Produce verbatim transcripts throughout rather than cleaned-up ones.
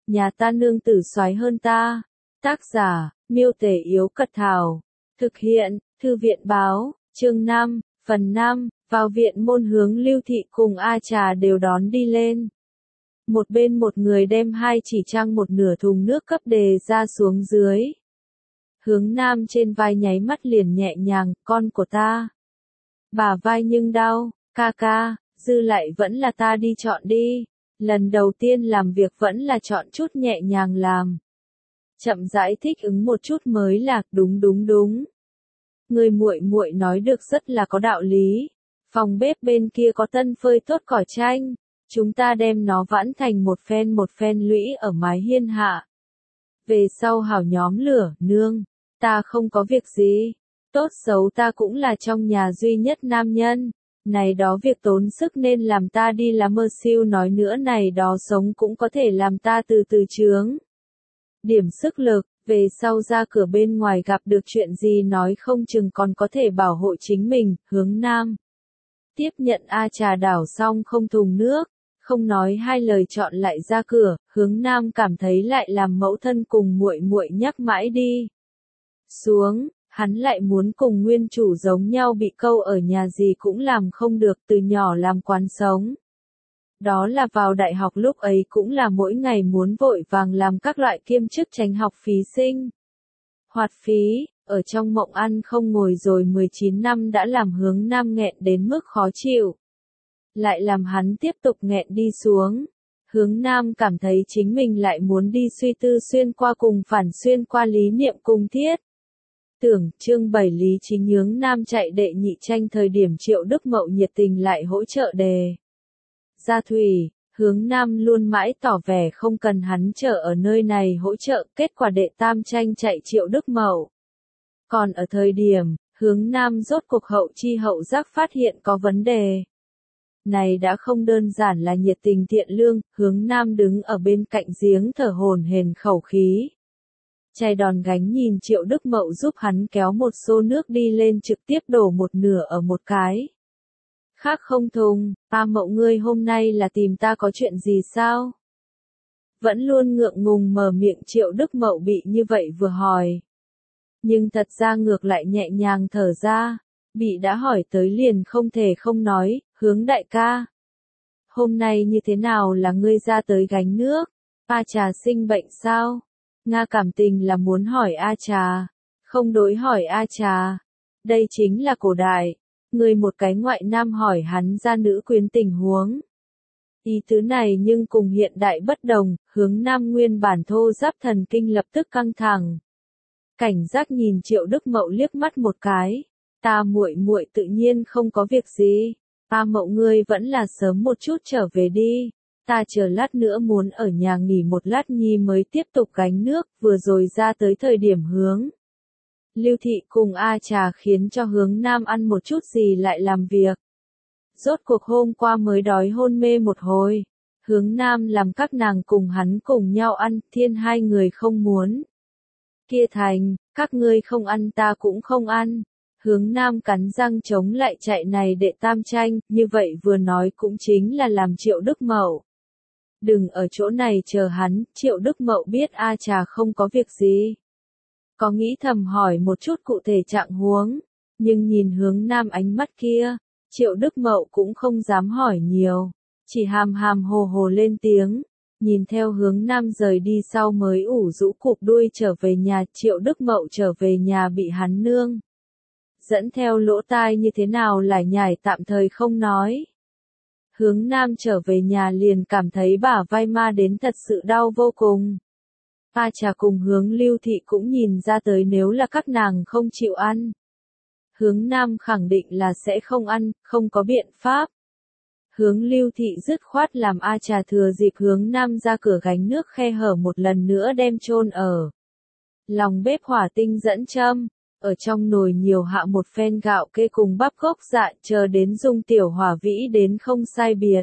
nhà ta nương tử soái hơn ta. Tác giả, Miêu Tể Yếu Cật Thảo. Thực hiện, Thư viện Báo, chương năm, phần năm, vào viện môn hướng Lưu Thị cùng A Trà đều đón đi lên. Một bên một người đem hai chỉ trang một nửa thùng nước cấp đề ra xuống dưới. Hướng Nam trên vai nháy mắt liền nhẹ nhàng, con của ta. Bả vai nhưng đau, ca ca, dư lại vẫn là ta đi chọn đi. Lần đầu tiên làm việc vẫn là chọn chút nhẹ nhàng làm. Chậm rãi thích ứng một chút mới là, đúng đúng đúng. Người muội muội nói được rất là có đạo lý. Phòng bếp bên kia có tân phơi tốt cỏ chanh, chúng ta đem nó vãn thành một phen một phen lũy ở mái hiên hạ. Về sau hảo nhóm lửa, nương, ta không có việc gì, tốt xấu ta cũng là trong nhà duy nhất nam nhân, này đó việc tốn sức nên làm ta đi làm mơ siêu nói nữa này đó sống cũng có thể làm ta từ từ chướng. Điểm sức lực, về sau ra cửa bên ngoài gặp được chuyện gì nói không chừng còn có thể bảo hộ chính mình, Hướng Nam. Tiếp nhận A Trà đảo xong không thùng nước, không nói hai lời chọn lại ra cửa, Hướng Nam cảm thấy lại làm mẫu thân cùng muội muội nhắc mãi đi. Xuống, hắn lại muốn cùng nguyên chủ giống nhau bị câu ở nhà gì cũng làm không được từ nhỏ làm quán sống. Đó là vào đại học lúc ấy cũng là mỗi ngày muốn vội vàng làm các loại kiêm chức tránh học phí sinh. Hoạt phí, ở trong mộng ăn không ngồi rồi mười chín năm đã làm Hướng Nam nghẹn đến mức khó chịu. Lại làm hắn tiếp tục nghẹn đi xuống. Hướng Nam cảm thấy chính mình lại muốn đi suy tư xuyên qua cùng phản xuyên qua lý niệm cùng thiết. Tưởng chương bảy Lý Chính Hướng Nam chạy đệ nhị tranh thời điểm Triệu Đức Mậu nhiệt tình lại hỗ trợ đề. Gia Thủy, Hướng Nam luôn mãi tỏ vẻ không cần hắn chờ ở nơi này hỗ trợ, kết quả đệ tam tranh chạy Triệu Đức Mậu. Còn ở thời điểm, Hướng Nam rốt cuộc hậu chi hậu giác phát hiện có vấn đề. Này đã không đơn giản là nhiệt tình thiện lương, Hướng Nam đứng ở bên cạnh giếng thở hổn hển khẩu khí. Chai đòn gánh nhìn Triệu Đức Mậu giúp hắn kéo một xô nước đi lên trực tiếp đổ một nửa ở một cái. Khác không thùng, ta Mậu ngươi hôm nay là tìm ta có chuyện gì sao? Vẫn luôn ngượng ngùng mở miệng Triệu Đức Mậu bị như vậy vừa hỏi. Nhưng thật ra ngược lại nhẹ nhàng thở ra, bị đã hỏi tới liền không thể không nói, Hướng đại ca. Hôm nay như thế nào là ngươi ra tới gánh nước? A Trà sinh bệnh sao? Nga cảm tình là muốn hỏi A Trà, không đối hỏi A Trà. Đây chính là cổ đại, người một cái ngoại nam hỏi hắn ra nữ quyến tình huống. Ý tứ này nhưng cùng hiện đại bất đồng, Hướng Nam nguyên bản thô giáp thần kinh lập tức căng thẳng. Cảnh giác nhìn Triệu Đức Mậu liếc mắt một cái, ta muội muội tự nhiên không có việc gì, ta Mậu ngươi vẫn là sớm một chút trở về đi. Ta chờ lát nữa muốn ở nhà nghỉ một lát nhi mới tiếp tục gánh nước, vừa rồi ra tới thời điểm Hướng Lưu Thị cùng A Trà khiến cho Hướng Nam ăn một chút gì lại làm việc. Rốt cuộc hôm qua mới đói hôn mê một hồi, Hướng Nam làm các nàng cùng hắn cùng nhau ăn, thiên hai người không muốn. Kia thành, các ngươi không ăn ta cũng không ăn. Hướng Nam cắn răng chống lại chạy này đệ tam tranh, như vậy vừa nói cũng chính là làm Triệu Đức Mậu. Đừng ở chỗ này chờ hắn, Triệu Đức Mậu biết A Trà không có việc gì. Có nghĩ thầm hỏi một chút cụ thể trạng huống, nhưng nhìn Hướng Nam ánh mắt kia, Triệu Đức Mậu cũng không dám hỏi nhiều, chỉ hàm hàm hồ hồ lên tiếng, nhìn theo Hướng Nam rời đi sau mới ủ rũ cụp đuôi trở về nhà, Triệu Đức Mậu trở về nhà bị hắn nương dẫn theo lỗ tai như thế nào lại nhảy tạm thời không nói. Hướng Nam trở về nhà liền cảm thấy bả vai ma đến thật sự đau vô cùng. A Trà cùng Hướng Lưu Thị cũng nhìn ra tới nếu là các nàng không chịu ăn. Hướng Nam khẳng định là sẽ không ăn, không có biện pháp. Hướng Lưu Thị dứt khoát làm A Trà thừa dịp Hướng Nam ra cửa gánh nước khe hở một lần nữa đem chôn ở lòng bếp hỏa tinh dẫn châm. Ở trong nồi nhiều hạ một phen gạo kê cùng bắp gốc dạ chờ đến dung tiểu hỏa vĩ đến không sai biệt.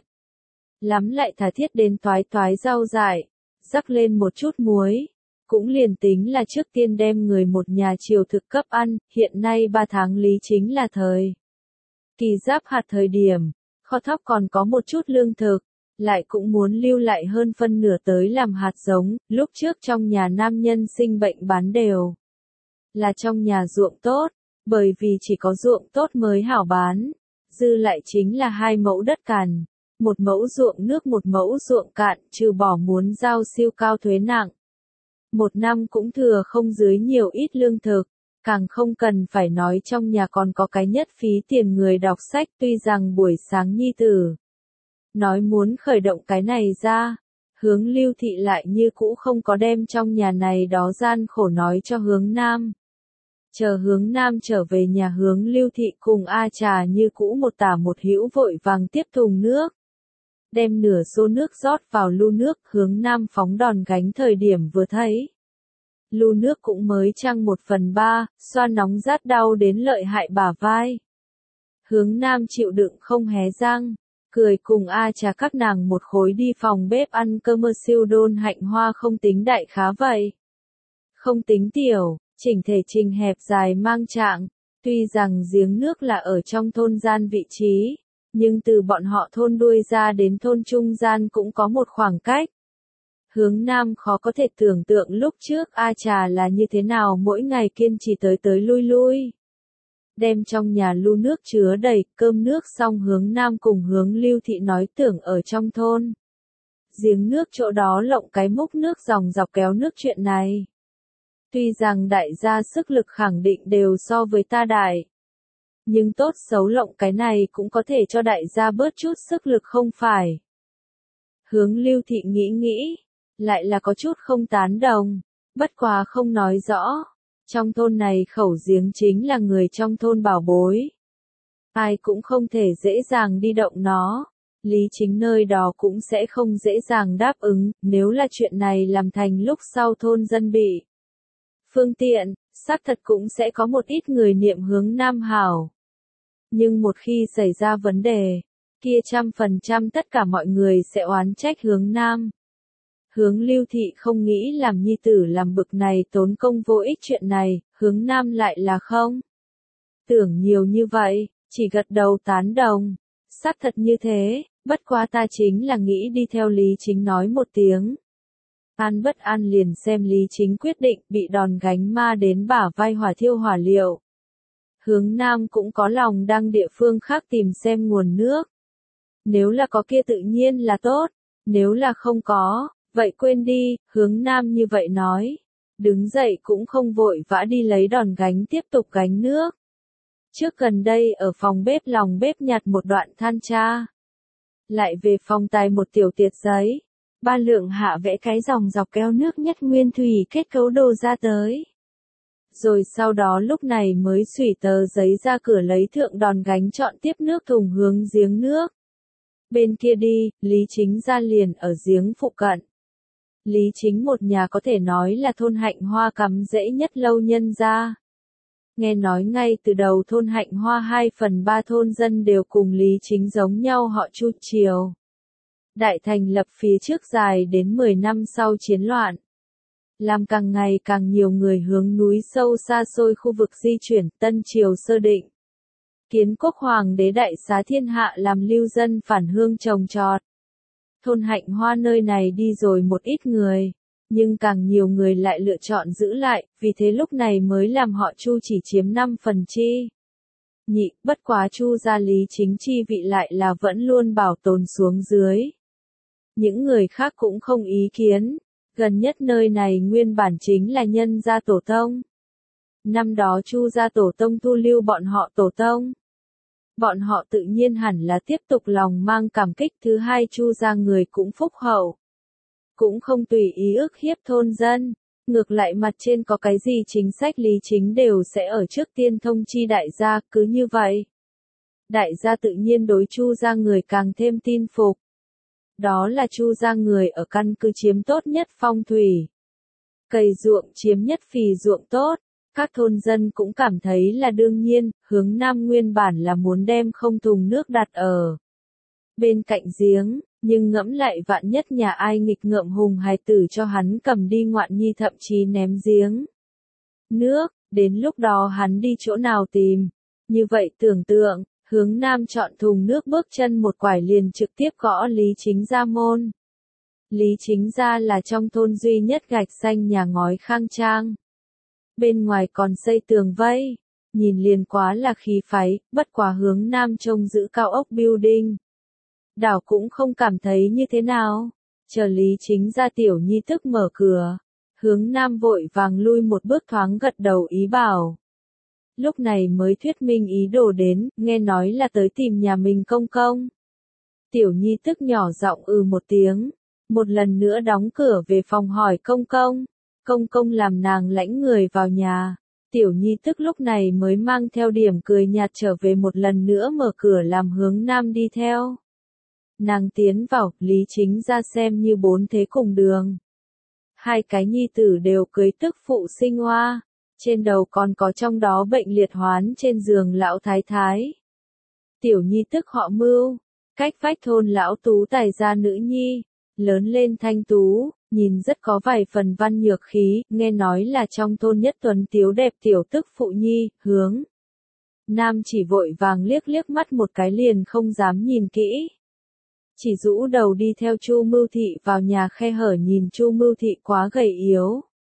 Lắm lại thả thiết đến toái toái rau dại, rắc lên một chút muối. Cũng liền tính là trước tiên đem người một nhà chiều thực cấp ăn, hiện nay ba tháng lý chính là thời kỳ giáp hạt thời điểm, kho thóc còn có một chút lương thực, lại cũng muốn lưu lại hơn phân nửa tới làm hạt giống, lúc trước trong nhà nam nhân sinh bệnh bán đều. Là trong nhà ruộng tốt, bởi vì chỉ có ruộng tốt mới hảo bán, dư lại chính là hai mẫu đất cằn, một mẫu ruộng nước một mẫu ruộng cạn, trừ bỏ muốn giao siêu cao thuế nặng. Một năm cũng thừa không dưới nhiều ít lương thực, càng không cần phải nói trong nhà còn có cái nhất phí tiền người đọc sách, tuy rằng buổi sáng nhi tử nói muốn khởi động cái này ra, Hướng Lưu Thị lại như cũ không có đem trong nhà này đó gian khổ nói cho Hướng Nam. Chờ Hướng Nam trở về nhà, Hướng Lưu Thị cùng A Trà như cũ một tả một hữu vội vàng tiếp thùng nước. Đem nửa xô nước rót vào lu nước, Hướng Nam phóng đòn gánh thời điểm vừa thấy. Lu nước cũng mới trăng một phần ba, xoa nóng rát đau đến lợi hại bả vai. Hướng Nam chịu đựng không hé răng, cười cùng A Trà các nàng một khối đi phòng bếp ăn cơm. Mơ siêu đôn hạnh hoa không tính đại khá vậy. Không tính tiểu, chỉnh thể trình hẹp dài mang trạng, tuy rằng giếng nước là ở trong thôn gian vị trí, nhưng từ bọn họ thôn đuôi ra đến thôn trung gian cũng có một khoảng cách. Hướng Nam khó có thể tưởng tượng lúc trước A Trà là như thế nào mỗi ngày kiên trì tới tới lui lui. Đem trong nhà lu nước chứa đầy, cơm nước xong Hướng Nam cùng Hướng Lưu Thị nói tưởng ở trong thôn. Giếng nước chỗ đó lộng cái múc nước dòng dọc kéo nước chuyện này. Tuy rằng đại gia sức lực khẳng định đều so với ta đại. Nhưng tốt xấu lộng cái này cũng có thể cho đại gia bớt chút sức lực không phải. Hướng Lưu Thị nghĩ nghĩ, lại là có chút không tán đồng, bất quá không nói rõ. Trong thôn này khẩu giếng chính là người trong thôn bảo bối. Ai cũng không thể dễ dàng đi động nó. Lý Chính nơi đó cũng sẽ không dễ dàng đáp ứng, nếu là chuyện này làm thành lúc sau thôn dân bị phương tiện, xác thật cũng sẽ có một ít người niệm Hướng Nam hảo. Nhưng một khi xảy ra vấn đề, kia trăm phần trăm tất cả mọi người sẽ oán trách Hướng Nam. Hướng Lưu Thị không nghĩ làm nhi tử làm bực này tốn công vô ích chuyện này, Hướng Nam lại là không tưởng nhiều như vậy, chỉ gật đầu tán đồng. Xác thật như thế, bất quá ta chính là nghĩ đi theo Lý Chính nói một tiếng. An bất an liền xem Lý Chính quyết định, bị đòn gánh ma đến bả vai hỏa thiêu hỏa liệu. Hướng Nam cũng có lòng đang địa phương khác tìm xem nguồn nước. Nếu là có kia tự nhiên là tốt, nếu là không có, vậy quên đi, Hướng Nam như vậy nói. Đứng dậy cũng không vội vã đi lấy đòn gánh tiếp tục gánh nước. Trước gần đây ở phòng bếp lòng bếp nhặt một đoạn than cha. Lại về phòng tài một tiểu tiệt giấy. Ba lượng hạ vẽ cái dòng dọc kéo nước nhất nguyên thủy kết cấu đồ ra tới. Rồi sau đó lúc này mới xủy tờ giấy ra cửa lấy thượng đòn gánh chọn tiếp nước thùng hướng giếng nước. Bên kia đi, Lý Chính ra liền ở giếng phụ cận. Lý Chính một nhà có thể nói là thôn Hạnh Hoa cắm rễ nhất lâu nhân ra. Nghe nói ngay từ đầu thôn Hạnh Hoa hai phần ba thôn dân đều cùng Lý Chính giống nhau họ Chu Triều. Đại thành lập phía trước dài đến mười năm sau chiến loạn. Làm càng ngày càng nhiều người hướng núi sâu xa xôi khu vực di chuyển, Tân Triều sơ định. Kiến quốc hoàng đế đại xá thiên hạ làm lưu dân phản hương trồng trọt. Thôn Hạnh Hoa nơi này đi rồi một ít người, nhưng càng nhiều người lại lựa chọn giữ lại, vì thế lúc này mới làm họ Chu chỉ chiếm năm phần chi. Nhị, bất quá Chu gia Lý Chính chi vị lại là vẫn luôn bảo tồn xuống dưới. Những người khác cũng không ý kiến, gần nhất nơi này nguyên bản chính là nhân gia tổ tông. Năm đó Chu gia tổ tông thu lưu bọn họ tổ tông. Bọn họ tự nhiên hẳn là tiếp tục lòng mang cảm kích. Thứ hai, Chu gia người cũng phúc hậu. Cũng không tùy ý ức hiếp thôn dân. Ngược lại mặt trên có cái gì chính sách Lý Chính đều sẽ ở trước tiên thông chi đại gia, cứ như vậy. Đại gia tự nhiên đối Chu gia người càng thêm tin phục. Đó là Chu gia người ở căn cứ chiếm tốt nhất phong thủy. Cày ruộng chiếm nhất phì ruộng tốt. Các thôn dân cũng cảm thấy là đương nhiên, Hướng Nam nguyên bản là muốn đem không thùng nước đặt ở bên cạnh giếng, nhưng ngẫm lại vạn nhất nhà ai nghịch ngợm hùng hài tử cho hắn cầm đi ngoạn nhi thậm chí ném giếng nước, đến lúc đó hắn đi chỗ nào tìm. Như vậy tưởng tượng, Hướng Nam chọn thùng nước bước chân một quải liền trực tiếp gõ Lý Chính gia môn. Lý Chính gia là trong thôn duy nhất gạch xanh nhà ngói khang trang. Bên ngoài còn xây tường vây, nhìn liền quá là khí phái, bất quá Hướng Nam trông giữ cao ốc building. Đảo cũng không cảm thấy như thế nào. Chờ Lý Chính gia tiểu nhi tức mở cửa. Hướng Nam vội vàng lui một bước thoáng gật đầu ý bảo. Lúc này mới thuyết minh ý đồ đến, nghe nói là tới tìm nhà mình công công. Tiểu nhi tức nhỏ giọng ừ một tiếng. Một lần nữa đóng cửa về phòng hỏi công công. Công công làm nàng lãnh người vào nhà. Tiểu nhi tức lúc này mới mang theo điểm cười nhạt trở về một lần nữa mở cửa làm Hướng Nam đi theo. Nàng tiến vào, Lý Chính ra xem như bốn thế cùng đường. Hai cái nhi tử đều cưới tức phụ sinh hoa. Trên đầu còn có trong đó bệnh liệt hoán trên giường lão thái thái. Tiểu nhi tức họ Mưu, cách vách thôn lão tú tài gia nữ nhi, lớn lên thanh tú, nhìn rất có vài phần văn nhược khí, nghe nói là trong thôn nhất tuấn tiếu đẹp tiểu tức phụ nhi, Hướng Nam chỉ vội vàng liếc liếc mắt một cái liền không dám nhìn kỹ. Chỉ rũ đầu đi theo Chu Mưu Thị vào nhà khe hở nhìn Chu Mưu Thị quá gầy yếu.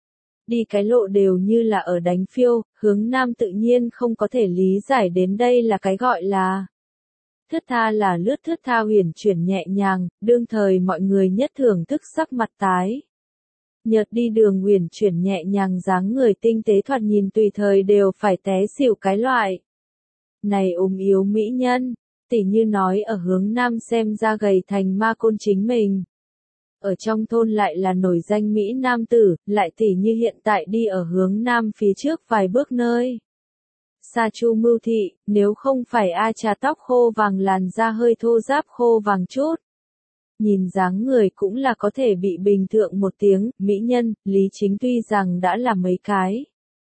Đi cái lộ đều như là ở đánh phiêu, Hướng Nam tự nhiên không có thể lý giải đến đây là cái gọi là. Thướt tha là lướt thướt tha huyền chuyển nhẹ nhàng, đương thời mọi người nhất thưởng thức sắc mặt tái. Nhợt đi đường huyền chuyển nhẹ nhàng dáng người tinh tế thoạt nhìn tùy thời đều phải té xỉu cái loại. Này ốm yếu mỹ nhân, tỉ như nói ở Hướng Nam xem ra gầy thành ma côn chính mình. Ở trong thôn lại là nổi danh Mỹ Nam tử, lại tỉ như hiện tại đi ở Hướng Nam phía trước vài bước nơi. Sa Chu Mưu Thị, nếu không phải A trà tóc khô vàng làn da hơi thô ráp khô vàng chút. Nhìn dáng người cũng là có thể bị bình thượng một tiếng, mỹ nhân, Lý Chính tuy rằng đã là mấy cái.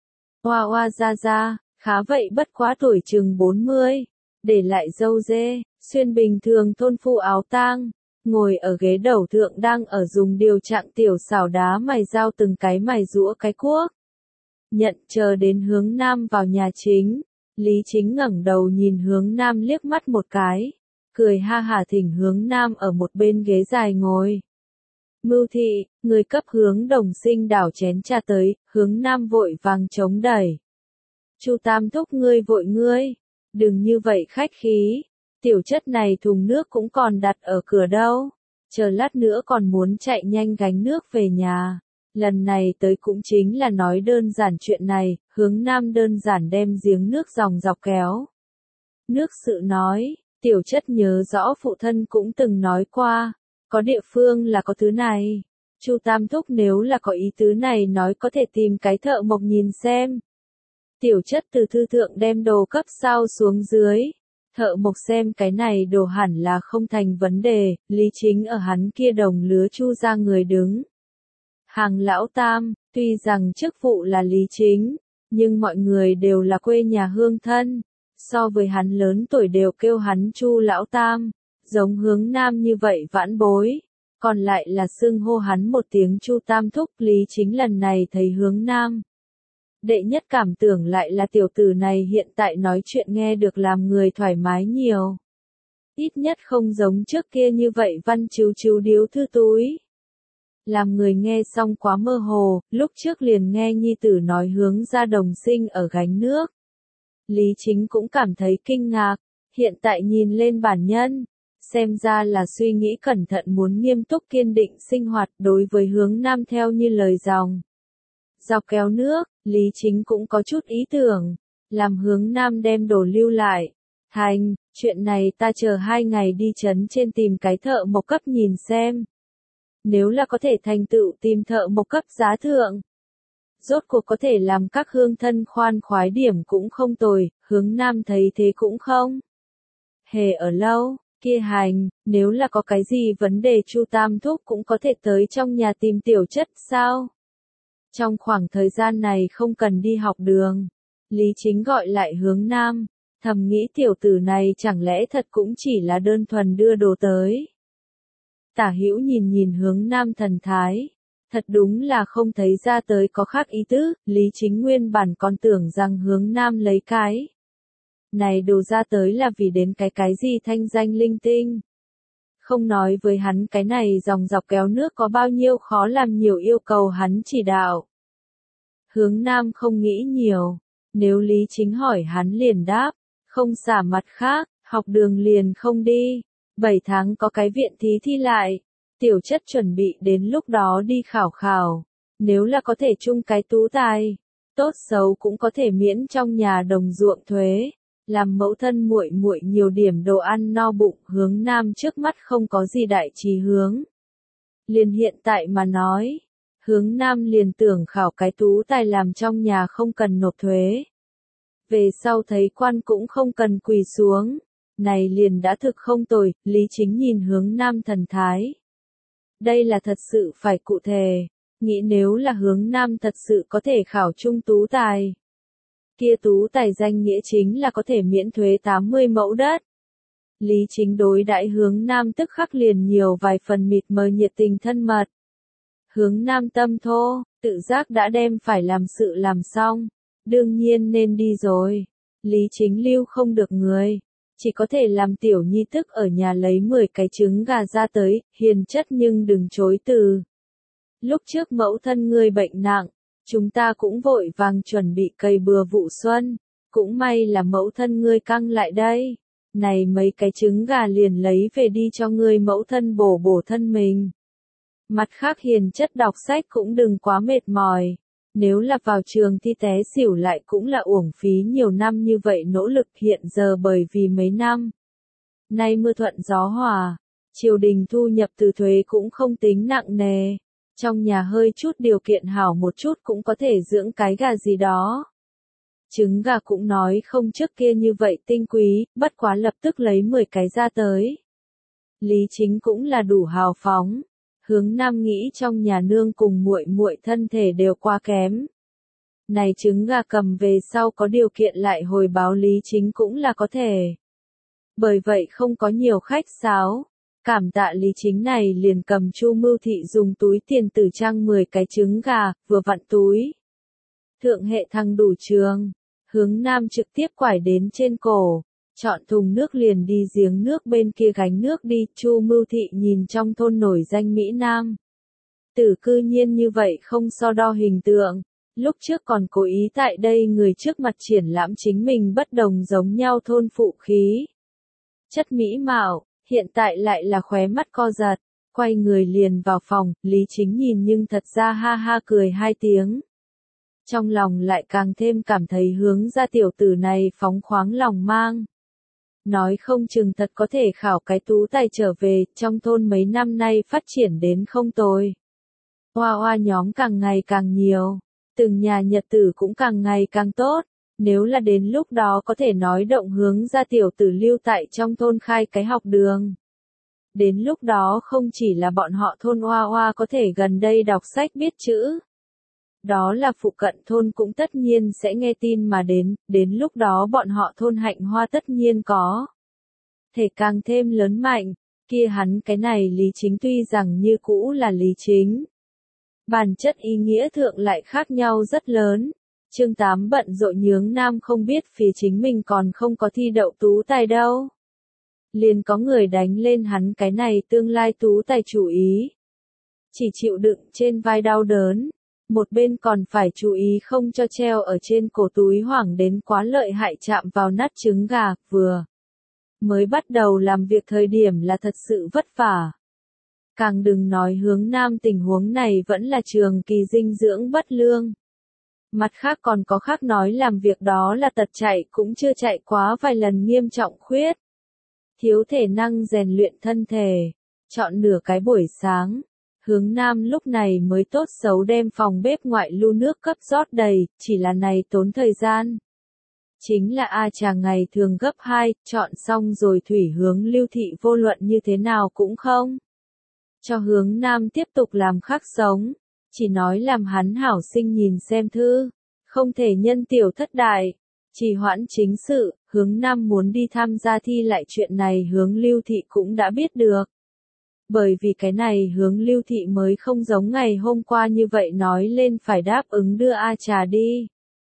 Hoa hoa ra ra, khá vậy bất quá tuổi chừng bốn mươi, để lại râu dê, xuyên bình thường thôn phu áo tang. Ngồi ở ghế đầu thượng đang ở dùng điều trạng tiểu xảo đá mài dao từng cái mài rũa cái cuốc. Nhận chờ đến Hướng Nam vào nhà chính. Lý Chính ngẩng đầu nhìn Hướng Nam liếc mắt một cái. Cười ha hả thỉnh Hướng Nam ở một bên ghế dài ngồi. Mưu Thị, người cấp Hướng Đồng Sinh đảo chén trà tới, Hướng Nam vội vàng chống đẩy. Chu Tam thúc ngươi vội ngươi. Đừng như vậy khách khí. Tiểu chất này thùng nước cũng còn đặt ở cửa đâu. Chờ lát nữa còn muốn chạy nhanh gánh nước về nhà. Lần này tới cũng chính là nói đơn giản chuyện này, Hướng Nam đơn giản đem giếng nước dòng dọc kéo. Nước sự nói, tiểu chất nhớ rõ phụ thân cũng từng nói qua, có địa phương là có thứ này. Chu Tam thúc nếu là có ý tứ này nói có thể tìm cái thợ mộc nhìn xem. Tiểu chất từ thư thượng đem đồ cấp sao xuống dưới. Thợ mộc xem cái này đồ hẳn là không thành vấn đề, Lý Chính ở hắn kia đồng lứa Chu ra người đứng. Hàng lão tam, tuy rằng chức vụ là Lý Chính, nhưng mọi người đều là quê nhà hương thân, so với hắn lớn tuổi đều kêu hắn Chu lão tam, giống Hướng Nam như vậy vãn bối, còn lại là xưng hô hắn một tiếng Chu tam thúc. Lý Chính lần này thấy Hướng Nam. Đệ nhất cảm tưởng lại là tiểu tử này hiện tại nói chuyện nghe được làm người thoải mái nhiều. Ít nhất không giống trước kia như vậy văn chiếu chiếu điếu thư túi. Làm người nghe xong quá mơ hồ, lúc trước liền nghe nhi tử nói Hướng ra Đồng Sinh ở gánh nước. Lý Chính cũng cảm thấy kinh ngạc, hiện tại nhìn lên bản nhân, xem ra là suy nghĩ cẩn thận muốn nghiêm túc kiên định sinh hoạt đối với Hướng Nam theo như lời dòng. Dọc kéo nước, Lý Chính cũng có chút ý tưởng, làm Hướng Nam đem đồ lưu lại. Thành, chuyện này ta chờ hai ngày đi trấn trên tìm cái thợ mộc cấp nhìn xem. Nếu là có thể thành tựu tìm thợ mộc cấp giá thượng. Rốt cuộc có thể làm các hương thân khoan khoái điểm cũng không tồi, Hướng Nam thấy thế cũng không. Hề ở lâu, kia hành, nếu là có cái gì vấn đề Chu Tam thúc cũng có thể tới trong nhà tìm tiểu chất sao? Trong khoảng thời gian này không cần đi học đường. Lý Chính gọi lại Hướng Nam, thầm nghĩ tiểu tử này chẳng lẽ thật cũng chỉ là đơn thuần đưa đồ tới. Tả Hữu nhìn nhìn Hướng Nam thần thái, thật đúng là không thấy ra tới có khác ý tứ, Lý Chính nguyên bản còn tưởng rằng Hướng Nam lấy cái Này đồ ra tới là vì đến cái cái gì thanh danh linh tinh. Không nói với hắn cái này dòng dọc kéo nước có bao nhiêu khó làm nhiều yêu cầu hắn chỉ đạo. Hướng Nam không nghĩ nhiều, nếu Lý Chính hỏi hắn liền đáp, không xả mặt khác, học đường liền không đi, bảy tháng có cái viện thí thi lại, tiểu chất chuẩn bị đến lúc đó đi khảo khảo, nếu là có thể chung cái tú tài, tốt xấu cũng có thể miễn trong nhà đồng ruộng thuế, làm mẫu thân muội muội nhiều điểm đồ ăn no bụng. Hướng Nam trước mắt không có gì đại chí hướng. Liền hiện tại mà nói, Hướng Nam liền tưởng khảo cái tú tài làm trong nhà không cần nộp thuế. Về sau thấy quan cũng không cần quỳ xuống, này liền đã thực không tồi. Lý Chính nhìn Hướng Nam thần thái. Đây là thật sự phải cụ thể, nghĩ nếu là Hướng Nam thật sự có thể khảo trung tú tài. Kia tú tài danh nghĩa chính là có thể miễn thuế tám mươi mẫu đất. Lý Chính đối đãi Hướng Nam tức khắc liền nhiều vài phần mịt mờ nhiệt tình thân mật. Hướng Nam tâm thô, tự giác đã đem phải làm sự làm xong, đương nhiên nên đi rồi. Lý Chính lưu không được người, chỉ có thể làm tiểu nhi tức ở nhà lấy mười cái trứng gà ra tới, hiền chất nhưng đừng chối từ. Lúc trước mẫu thân ngươi bệnh nặng, chúng ta cũng vội vàng chuẩn bị cày bừa vụ xuân, cũng may là mẫu thân ngươi căng lại đây. Này mấy cái trứng gà liền lấy về đi cho ngươi mẫu thân bổ bổ thân mình. Mặt khác hiền chất đọc sách cũng đừng quá mệt mỏi, nếu là vào trường thi té xỉu lại cũng là uổng phí nhiều năm như vậy nỗ lực. Hiện giờ bởi vì mấy năm nay mưa thuận gió hòa, triều đình thu nhập từ thuế cũng không tính nặng nề, trong nhà hơi chút điều kiện hảo một chút cũng có thể dưỡng cái gà gì đó. Trứng gà cũng nói không trước kia như vậy tinh quý, bất quá lập tức lấy mười cái ra tới. Lý Chính cũng là đủ hào phóng. Hướng Nam nghĩ trong nhà nương cùng muội muội thân thể đều quá kém. Này trứng gà cầm về sau có điều kiện lại hồi báo Lý Chính cũng là có thể. Bởi vậy không có nhiều khách sáo. Cảm tạ Lý Chính này liền cầm Chu Mưu Thị dùng túi tiền tử trang mười cái trứng gà, vừa vặn túi. Thượng hệ thăng đủ trường. Hướng Nam trực tiếp quải đến trên cổ. Chọn thùng nước liền đi giếng nước bên kia gánh nước đi. Chu Mưu Thị nhìn trong thôn nổi danh Mỹ Nam tử cư nhiên như vậy không so đo hình tượng. Lúc trước còn cố ý tại đây người trước mặt triển lãm chính mình bất đồng giống nhau thôn phụ khí. Chất mỹ mạo, hiện tại lại là khóe mắt co giật. Quay người liền vào phòng, Lý Chính nhìn nhưng thật ra ha ha cười hai tiếng. Trong lòng lại càng thêm cảm thấy Hướng ra tiểu tử này phóng khoáng lòng mang. Nói không chừng thật có thể khảo cái tú tài trở về, trong thôn mấy năm nay phát triển đến không tồi. Hoa hoa nhóm càng ngày càng nhiều, từng nhà nhật tử cũng càng ngày càng tốt, nếu là đến lúc đó có thể nói động Hướng ra tiểu tử lưu tại trong thôn khai cái học đường. Đến lúc đó không chỉ là bọn họ thôn hoa hoa có thể gần đây đọc sách biết chữ. Đó là phụ cận thôn cũng tất nhiên sẽ nghe tin mà đến, đến lúc đó bọn họ thôn Hạnh Hoa tất nhiên có thể càng thêm lớn mạnh, kia hắn cái này Lý Chính tuy rằng như cũ là Lý Chính. Bản chất ý nghĩa thượng lại khác nhau rất lớn. Chương tám bận rộn Hướng Nam không biết phía chính mình còn không có thi đậu tú tài đâu. Liền có người đánh lên hắn cái này tương lai tú tài chủ ý. Chỉ chịu đựng trên vai đau đớn. Một bên còn phải chú ý không cho treo ở trên cổ túi hoảng đến quá lợi hại chạm vào nát trứng gà, vừa mới bắt đầu làm việc thời điểm là thật sự vất vả. Càng đừng nói Hướng Nam tình huống này vẫn là trường kỳ dinh dưỡng bất lương. Mặt khác còn có khác nói làm việc đó là tật chạy cũng chưa chạy quá vài lần nghiêm trọng khuyết. Thiếu thể năng rèn luyện thân thể, chọn nửa cái buổi sáng. Hướng Nam lúc này mới tốt xấu đem phòng bếp ngoại lu nước cấp rót đầy, chỉ là này tốn thời gian. Chính là A chàng ngày thường gấp hai, chọn xong rồi Thủy Hướng Lưu Thị vô luận như thế nào cũng không. Cho Hướng Nam tiếp tục làm khác sống, chỉ nói làm hắn hảo sinh nhìn xem thư, không thể nhân tiểu thất đại. Trì hoãn chính sự, Hướng Nam muốn đi tham gia thi lại chuyện này Hướng Lưu Thị cũng đã biết được. Bởi vì cái này Hướng Lưu Thị mới không giống ngày hôm qua như vậy nói lên phải đáp ứng đưa A Trà đi.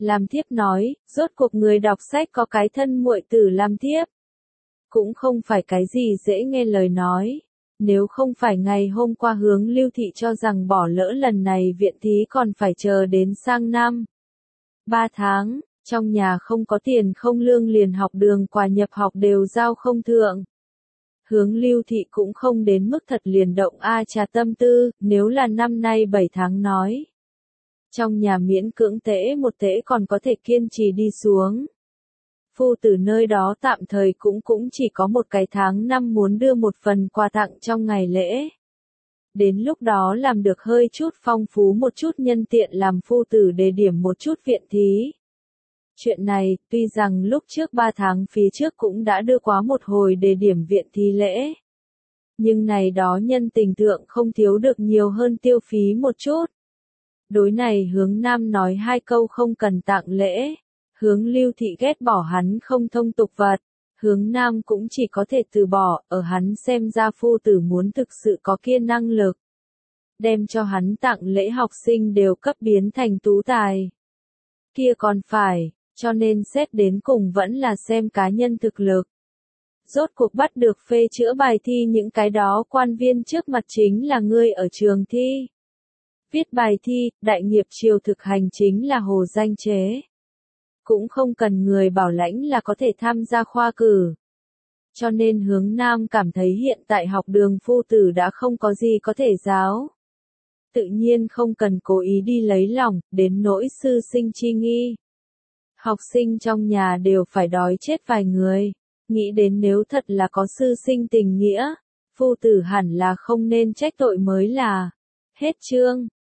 Làm thiếp nói, rốt cuộc người đọc sách có cái thân muội tử làm thiếp. Cũng không phải cái gì dễ nghe lời nói. Nếu không phải ngày hôm qua Hướng Lưu Thị cho rằng bỏ lỡ lần này viện thí còn phải chờ đến sang năm. Ba tháng, trong nhà không có tiền không lương liền học đường quà nhập học đều giao không thượng. Hướng Lưu Thị cũng không đến mức thật liền động a trà tâm tư, nếu là năm nay bảy tháng nói. Trong nhà miễn cưỡng tễ một tễ còn có thể kiên trì đi xuống. Phu tử nơi đó tạm thời cũng cũng chỉ có một cái tháng năm muốn đưa một phần quà tặng trong ngày lễ. Đến lúc đó làm được hơi chút phong phú một chút nhân tiện làm phu tử đề điểm một chút viện thí. Chuyện này, tuy rằng lúc trước ba tháng phía trước cũng đã đưa quá một hồi đề điểm viện thí lễ. Nhưng này đó nhân tình tượng không thiếu được nhiều hơn tiêu phí một chút. Đối này Hướng Nam nói hai câu không cần tặng lễ. Hướng Lưu Thị ghét bỏ hắn không thông tục vật. Hướng Nam cũng chỉ có thể từ bỏ, ở hắn xem ra phu tử muốn thực sự có kia năng lực. Đem cho hắn tặng lễ học sinh đều cấp biến thành tú tài. Kia còn phải, cho nên xét đến cùng vẫn là xem cá nhân thực lực. Rốt cuộc bắt được phê chữa bài thi những cái đó quan viên trước mặt chính là ngươi ở trường thi. Viết bài thi, đại nghiệp triều thực hành chính là hồ danh chế. Cũng không cần người bảo lãnh là có thể tham gia khoa cử. Cho nên Hướng Nam cảm thấy hiện tại học đường phu tử đã không có gì có thể giáo. Tự nhiên không cần cố ý đi lấy lòng, đến nỗi sư sinh chi nghi. Học sinh trong nhà đều phải đói chết vài người. Nghĩ đến nếu thật là có sư sinh tình nghĩa, phu tử hẳn là không nên trách tội mới là. Hết chương.